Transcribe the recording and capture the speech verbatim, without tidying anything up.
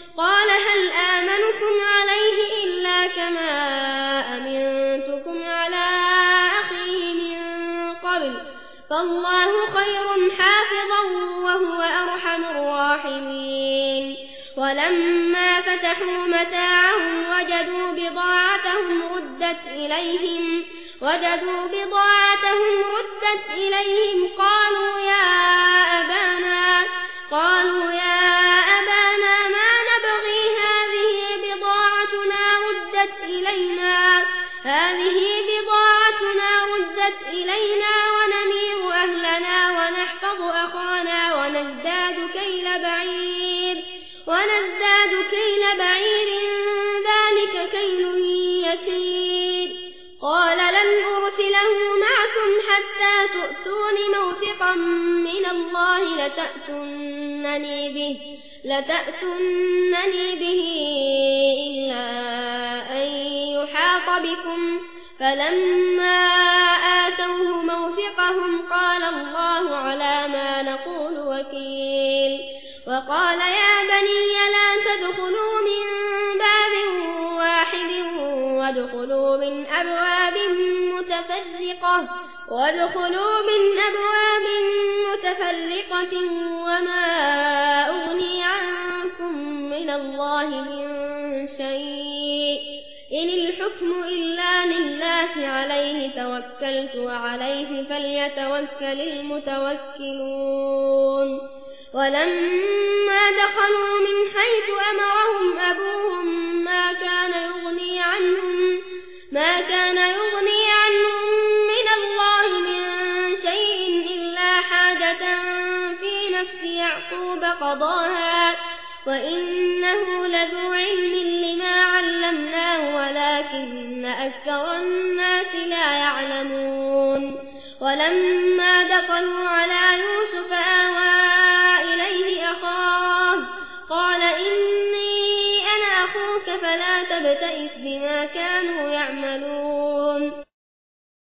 قال هل آمنكم عليه إلا كما أمنتكم على أخيه من قبل فالله خير حافظا وهو أرحم الراحمين ولما فتحوا متاعهم وجدوا بضاعتهم ردت إليهم وجدوا بضاعتهم ردت إليهم قالوا يا أبانا قالوا يا أبانا ما نبغي هذه بضاعتنا ردت إلينا هذه بضاعتنا ردت إلينا ونمير أهلنا ونحفظ أخانا ونزداد كيل بعير ونزداد كيل بعير ذلك كيل يسير قال لن أرسله معكم حتى تؤتون موثقا من الله لتأتونني به لتأتونني به إلا أن يحاط بكم فلما آتوه موثقهم قال الله على ما نقول وكيل وقال يا بني لا تدخلوا من باب واحد وادخلوا من أبواب متفرقة وادخلوا من أبواب متفرقة وما أغني عنكم من الله من شيء إن الحكم إلا لله عليه توكلت وعليه فليتوكل المتوكلون ولما دخلوا من حيث أمرهم أبوهم ما كان يغني عنهم ما كان يغني عنهم من الله من شيء إلا حاجة في نفس يعقوب قضاها وإنه لذو علم لما علمناه ولكن أكثر الناس لا يعلمون ولما دخلوا على يوسف آوى إليه أخاه قال إني أنا أخوك فلا تبتئس بما كانوا يعملون